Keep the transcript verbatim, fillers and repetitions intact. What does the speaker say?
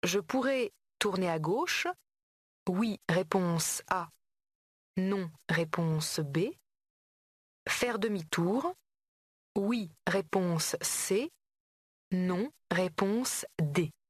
Je pourrais tourner à gauche. Oui, réponse A. Non, réponse B. Faire demi-tour. Oui, réponse C. Non, réponse D.